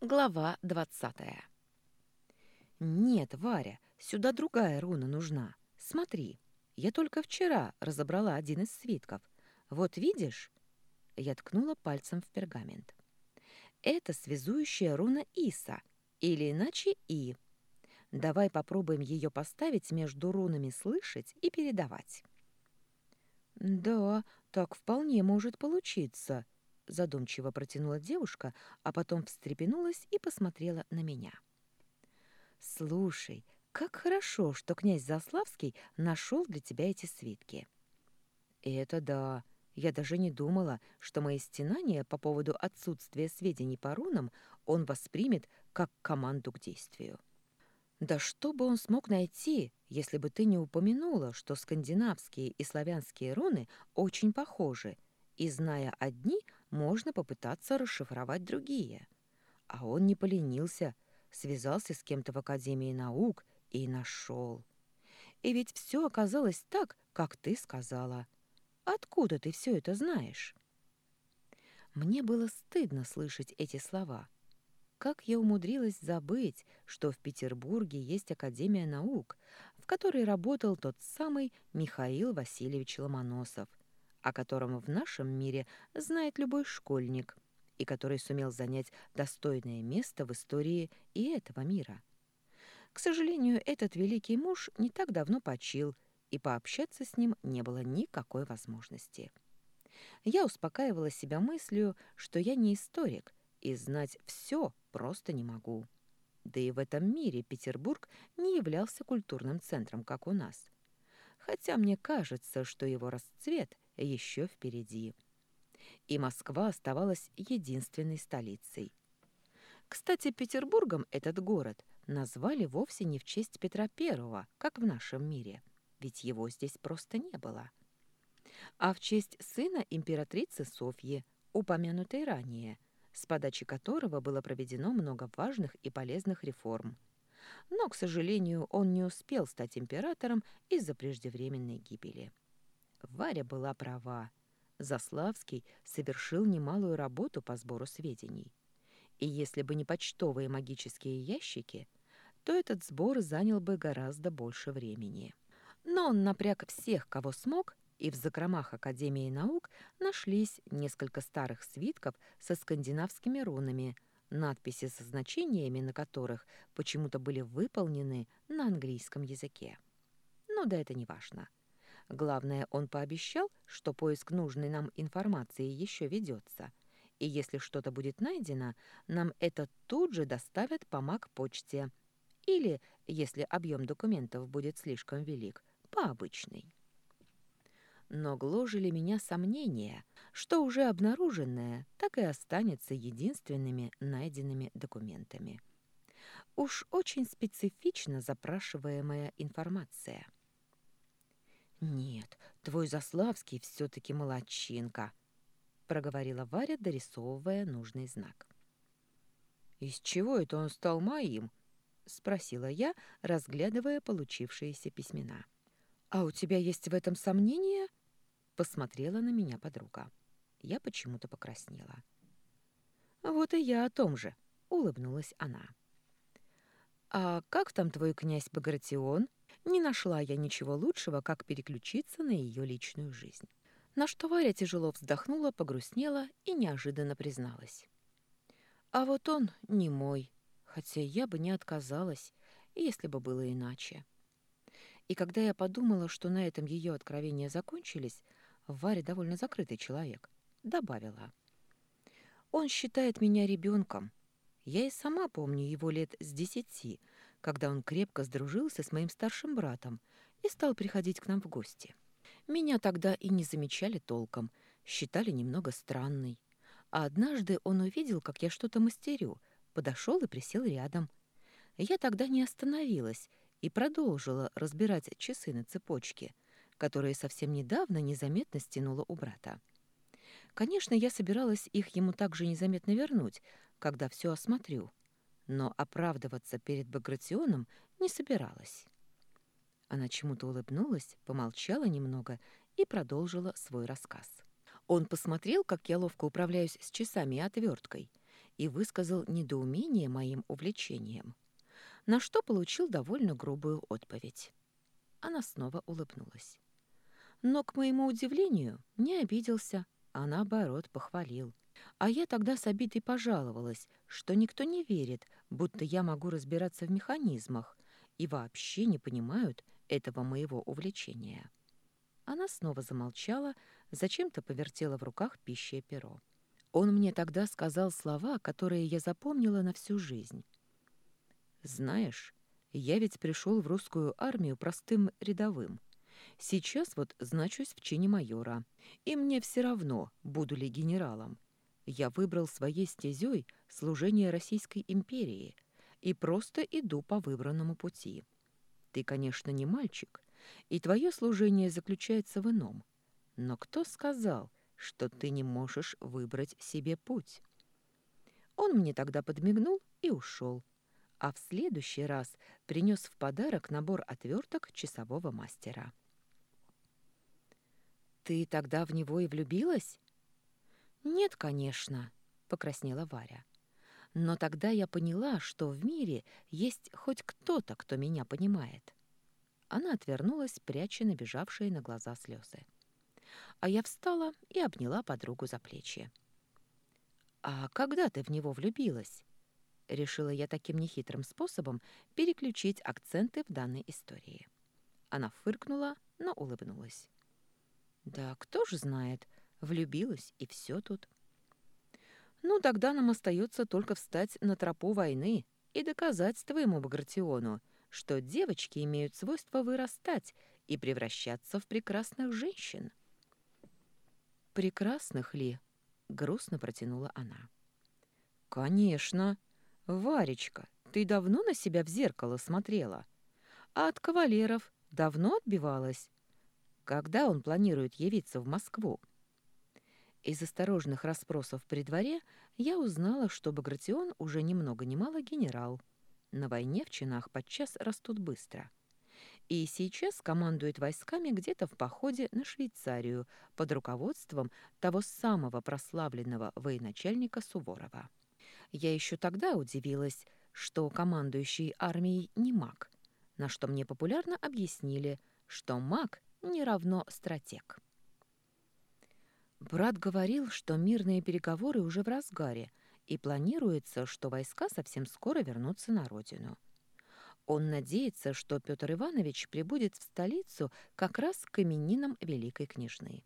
Глава 20. «Нет, Варя, сюда другая руна нужна. Смотри, я только вчера разобрала один из свитков. Вот видишь?» Я ткнула пальцем в пергамент. «Это связующая руна Иса, или иначе И. Давай попробуем ее поставить между рунами «слышать» и «передавать». «Да, так вполне может получиться», — задумчиво протянула девушка, а потом встрепенулась и посмотрела на меня. «Слушай, как хорошо, что князь Заславский нашел для тебя эти свитки». «Это да. Я даже не думала, что мои стенания по поводу отсутствия сведений по рунам он воспримет как команду к действию». «Да что бы он смог найти, если бы ты не упомянула, что скандинавские и славянские руны очень похожи, и, зная одни, можно попытаться расшифровать другие?» А он не поленился, связался с кем-то в Академии наук и нашел. И ведь все оказалось так, как ты сказала. Откуда ты все это знаешь? Мне было стыдно слышать эти слова. Как я умудрилась забыть, что в Петербурге есть Академия наук, в которой работал тот самый Михаил Васильевич Ломоносов, о котором в нашем мире знает любой школьник, и который сумел занять достойное место в истории и этого мира. К сожалению, этот великий муж не так давно почил, и пообщаться с ним не было никакой возможности. Я успокаивала себя мыслью, что я не историк, и знать все просто не могу. Да и в этом мире Петербург не являлся культурным центром, как у нас. Хотя мне кажется, что его расцвет еще впереди. И Москва оставалась единственной столицей. Кстати, Петербургом этот город назвали вовсе не в честь Петра Первого, как в нашем мире, ведь его здесь просто не было, а в честь сына императрицы Софьи, упомянутой ранее, с подачи которого было проведено много важных и полезных реформ. Но, к сожалению, он не успел стать императором из-за преждевременной гибели. Варя была права. Заславский совершил немалую работу по сбору сведений. И если бы не почтовые магические ящики, то этот сбор занял бы гораздо больше времени. Но он напряг всех, кого смог, и в закромах Академии наук нашлись несколько старых свитков со скандинавскими рунами, надписи со значениями на которых почему-то были выполнены на английском языке. Но да это не важно. Главное, он пообещал, что поиск нужной нам информации еще ведется, и если что-то будет найдено, нам это тут же доставят по маг-почте. Или, если объем документов будет слишком велик, по обычной. Но гложили меня сомнения, что уже обнаруженное так и останется единственными найденными документами. Уж очень специфично запрашиваемая информация. «Нет, твой Заславский все-таки молодчинка», — проговорила Варя, дорисовывая нужный знак. «Из чего это он стал моим?» — спросила я, разглядывая получившиеся письмена. «А у тебя есть в этом сомнения?» — посмотрела на меня подруга. Я почему-то покраснела. «Вот и я о том же», — улыбнулась она. «А как там твой князь Багратион?» Не нашла я ничего лучшего, как переключиться на ее личную жизнь. На что Варя тяжело вздохнула, погрустнела и неожиданно призналась. «А вот он не мой, хотя я бы не отказалась, если бы было иначе». И когда я подумала, что на этом ее откровения закончились, Варя довольно закрытый человек, добавила. «Он считает меня ребенком. Я и сама помню его лет с 10, когда он крепко сдружился с моим старшим братом и стал приходить к нам в гости. Меня тогда и не замечали толком, считали немного странной. А однажды он увидел, как я что-то мастерю, подошел и присел рядом. Я тогда не остановилась и продолжила разбирать часы на цепочке, которые совсем недавно незаметно стянула у брата. Конечно, я собиралась их ему также незаметно вернуть, когда все осмотрю, но оправдываться перед Багратионом не собиралась. Она чему-то улыбнулась, помолчала немного и продолжила свой рассказ. Он посмотрел, как я ловко управляюсь с часами и отверткой, и высказал недоумение моим увлечением, на что получил довольно грубую отповедь. Она снова улыбнулась. Но, к моему удивлению, не обиделся, а наоборот похвалил. А я тогда с обидой пожаловалась, что никто не верит, будто я могу разбираться в механизмах и вообще не понимают этого моего увлечения. Она снова замолчала, зачем-то повертела в руках пищее перо. Он мне тогда сказал слова, которые я запомнила на всю жизнь. «Знаешь, я ведь пришел в русскую армию простым рядовым. Сейчас вот значусь в чине майора, и мне все равно, буду ли генералом. Я выбрал своей стезей служение Российской империи и просто иду по выбранному пути. Ты, конечно, не мальчик, и твое служение заключается в ином. Но кто сказал, что ты не можешь выбрать себе путь?» Он мне тогда подмигнул и ушел, а в следующий раз принес в подарок набор отверток часового мастера. «Ты тогда в него и влюбилась?» «Нет, конечно», — покраснела Варя. «Но тогда я поняла, что в мире есть хоть кто-то, кто меня понимает». Она отвернулась, пряча набежавшие на глаза слезы. А я встала и обняла подругу за плечи. «А когда ты в него влюбилась?» Решила я таким нехитрым способом переключить акценты в данной истории. Она фыркнула, но улыбнулась. «Да кто ж знает, влюбилась, и все тут». «Ну, тогда нам остается только встать на тропу войны и доказать твоему Багратиону, что девочки имеют свойство вырастать и превращаться в прекрасных женщин». «Прекрасных ли?» — грустно протянула она. «Конечно. Варечка, ты давно на себя в зеркало смотрела? А от кавалеров давно отбивалась? Когда он планирует явиться в Москву?» Из осторожных расспросов при дворе я узнала, что Багратион уже ни много ни мало генерал. На войне в чинах подчас растут быстро. И сейчас командует войсками где-то в походе на Швейцарию под руководством того самого прославленного военачальника Суворова. Я еще тогда удивилась, что командующий армией не маг, на что мне популярно объяснили, что маг не равно стратег. Брат говорил, что мирные переговоры уже в разгаре, и планируется, что войска совсем скоро вернутся на родину. Он надеется, что Петр Иванович прибудет в столицу как раз к именинам великой княжны.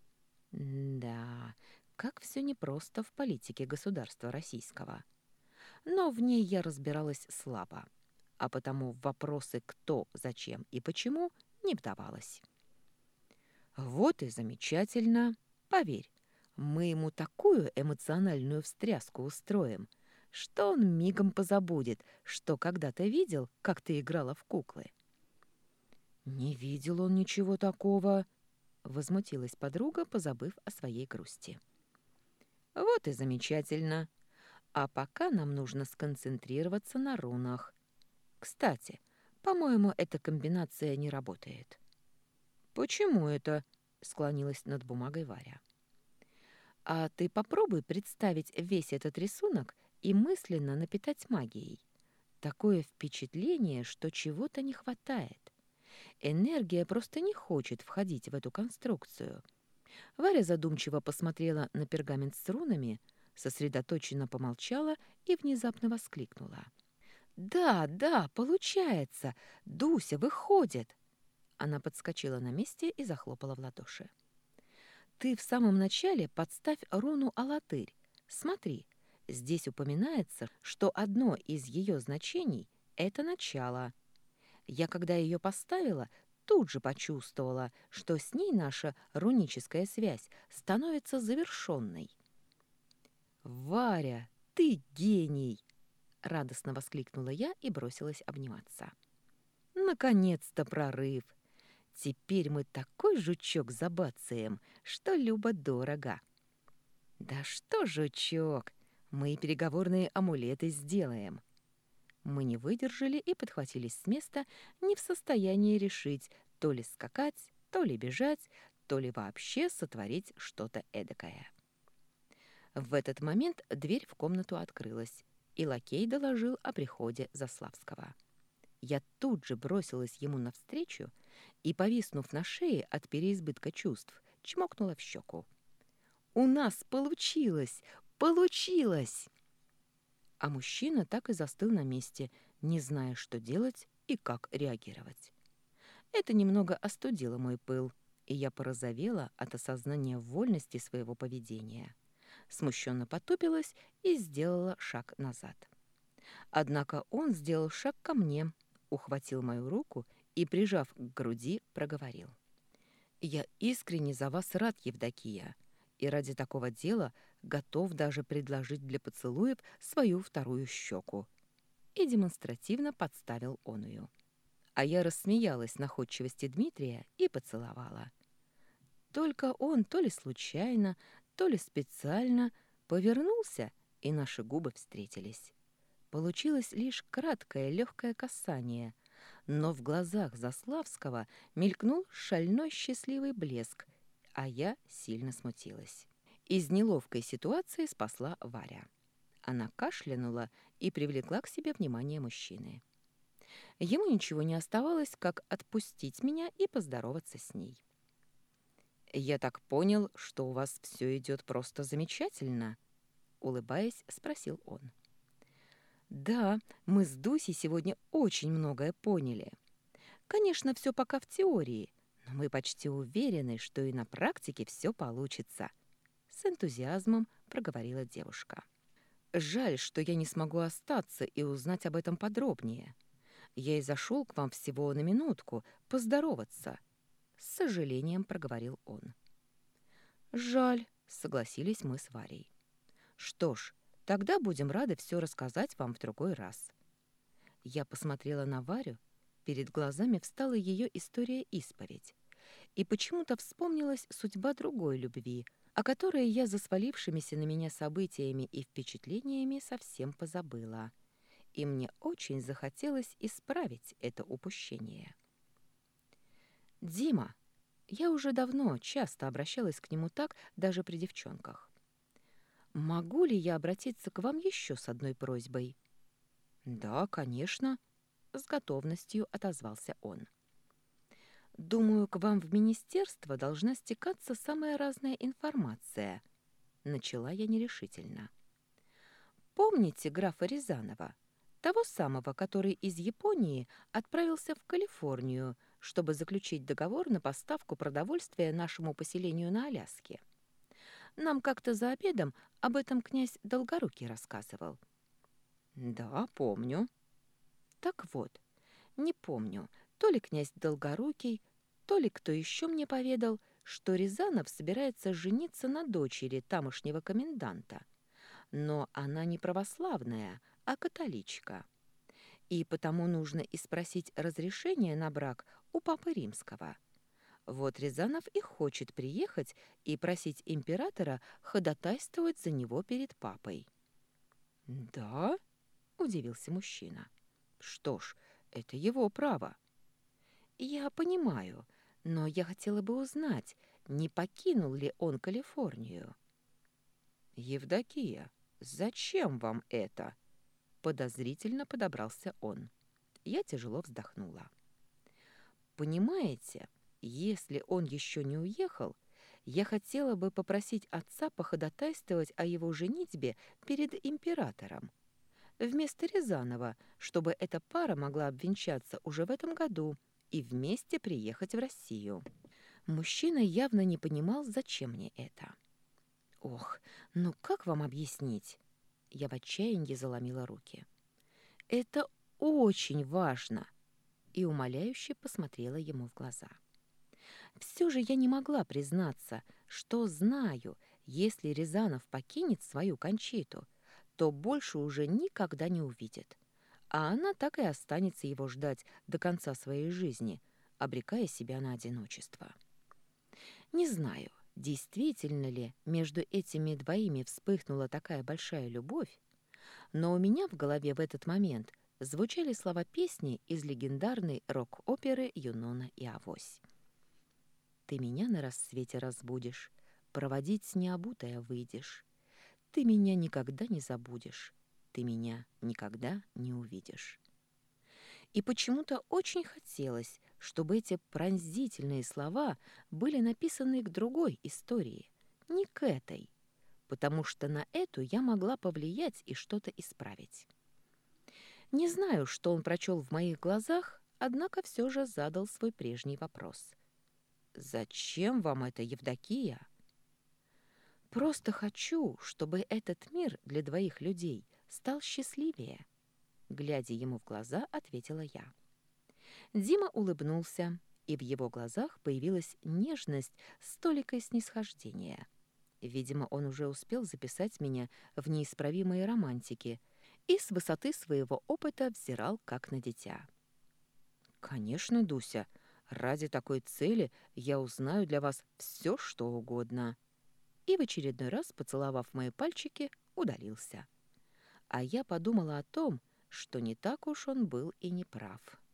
Да, как все непросто в политике государства российского. Но в ней я разбиралась слабо, а потому в вопросы «кто», «зачем» и «почему» не вдавалась. Вот и замечательно. Поверь, мы ему такую эмоциональную встряску устроим, что он мигом позабудет, что когда-то видел, как ты играла в куклы. «Не видел он ничего такого», — возмутилась подруга, позабыв о своей грусти. «Вот и замечательно. А пока нам нужно сконцентрироваться на рунах. Кстати, по-моему, эта комбинация не работает». «Почему это?» — склонилась над бумагой Варя. «А ты попробуй представить весь этот рисунок и мысленно напитать магией. Такое впечатление, что чего-то не хватает. Энергия просто не хочет входить в эту конструкцию». Варя задумчиво посмотрела на пергамент с рунами, сосредоточенно помолчала и внезапно воскликнула. «Да, да, получается! Дуся, выходит!» Она подскочила на месте и захлопала в ладоши. «Ты в самом начале подставь руну «Алатырь». Смотри, здесь упоминается, что одно из ее значений — это начало. Я, когда ее поставила, тут же почувствовала, что с ней наша руническая связь становится завершенной. «Варя, ты гений!» — радостно воскликнула я и бросилась обниматься. «Наконец-то прорыв! Теперь мы такой жучок забацаем, что любо-дорого!» «Да что жучок! Мы и переговорные амулеты сделаем!» Мы не выдержали и подхватились с места, не в состоянии решить, то ли скакать, то ли бежать, то ли вообще сотворить что-то эдакое. В этот момент дверь в комнату открылась, и лакей доложил о приходе Заславского. Я тут же бросилась ему навстречу и, повиснув на шее от переизбытка чувств, чмокнула в щеку. «У нас получилось! Получилось!» А мужчина так и застыл на месте, не зная, что делать и как реагировать. Это немного остудило мой пыл, и я порозовела от осознания вольности своего поведения. Смущенно потупилась и сделала шаг назад. Однако он сделал шаг ко мне, ухватил мою руку и, прижав к груди, проговорил. «Я искренне за вас рад, Евдокия, и ради такого дела готов даже предложить для поцелуев свою вторую щеку». И демонстративно подставил оную. А я рассмеялась находчивости Дмитрия и поцеловала. Только он то ли случайно, то ли специально повернулся, и наши губы встретились. Получилось лишь краткое легкое касание, но в глазах Заславского мелькнул шальной счастливый блеск, а я сильно смутилась. Из неловкой ситуации спасла Варя. Она кашлянула и привлекла к себе внимание мужчины. Ему ничего не оставалось, как отпустить меня и поздороваться с ней. «Я так понял, что у вас все идет просто замечательно», — улыбаясь, спросил он. «Да, мы с Дусей сегодня очень многое поняли. Конечно, все пока в теории, но мы почти уверены, что и на практике все получится», — с энтузиазмом проговорила девушка. «Жаль, что я не смогу остаться и узнать об этом подробнее. Я и зашел к вам всего на минутку поздороваться», — с сожалением проговорил он. «Жаль», — согласились мы с Варей. «Что ж, тогда будем рады все рассказать вам в другой раз». Я посмотрела на Варю, перед глазами встала ее история-исповедь, и почему-то вспомнилась судьба другой любви, о которой я за свалившимися на меня событиями и впечатлениями совсем позабыла, и мне очень захотелось исправить это упущение. «Дима», я уже давно часто обращалась к нему так, даже при девчонках. «Могу ли я обратиться к вам еще с одной просьбой?» «Да, конечно», — с готовностью отозвался он. «Думаю, к вам в министерство должна стекаться самая разная информация», — начала я нерешительно. «Помните графа Рязанова, того самого, который из Японии отправился в Калифорнию, чтобы заключить договор на поставку продовольствия нашему поселению на Аляске? Нам как-то за обедом об этом князь Долгорукий рассказывал». «Да, помню». «Так вот, не помню, то ли князь Долгорукий, то ли кто еще мне поведал, что Рязанов собирается жениться на дочери тамошнего коменданта. Но она не православная, а католичка. И потому нужно и спросить разрешение на брак у Папы Римского. Вот Рязанов и хочет приехать и просить императора ходатайствовать за него перед папой». «Да?» — удивился мужчина. «Что ж, это его право». «Я понимаю, но я хотела бы узнать, не покинул ли он Калифорнию». «Евдокия, зачем вам это?» Подозрительно подобрался он. Я тяжело вздохнула. «Понимаете, если он еще не уехал, я хотела бы попросить отца походатайствовать о его женитьбе перед императором. Вместо Рязанова, чтобы эта пара могла обвенчаться уже в этом году и вместе приехать в Россию». Мужчина явно не понимал, зачем мне это. «Ох, ну как вам объяснить?» Я в отчаянии заломила руки. «Это очень важно!» И умоляюще посмотрела ему в глаза. Все же я не могла признаться, что знаю, если Рязанов покинет свою Кончиту, то больше уже никогда не увидит. А она так и останется его ждать до конца своей жизни, обрекая себя на одиночество. Не знаю, действительно ли между этими двоими вспыхнула такая большая любовь, но у меня в голове в этот момент звучали слова песни из легендарной рок-оперы «Юнона и Авось». «Ты меня на рассвете разбудишь, проводить необутая выйдешь. ты меня никогда не забудешь, ты меня никогда не увидишь. И почему-то очень хотелось, чтобы эти пронзительные слова были написаны к другой истории, не к этой, потому что на эту я могла повлиять и что-то исправить. Не знаю, что он прочел в моих глазах, однако все же задал свой прежний вопрос. «Зачем вам это, Евдокия?» «Просто хочу, чтобы этот мир для двоих людей стал счастливее», — глядя ему в глаза, ответила я. Дима улыбнулся, и в его глазах появилась нежность с толикой снисхождения. Видимо, он уже успел записать меня в неисправимые романтики и с высоты своего опыта взирал как на дитя. «Конечно, Дуся, ради такой цели я узнаю для вас все, что угодно». И в очередной раз, поцеловав мои пальчики, удалился. А я подумала о том, что не так уж он был и не прав.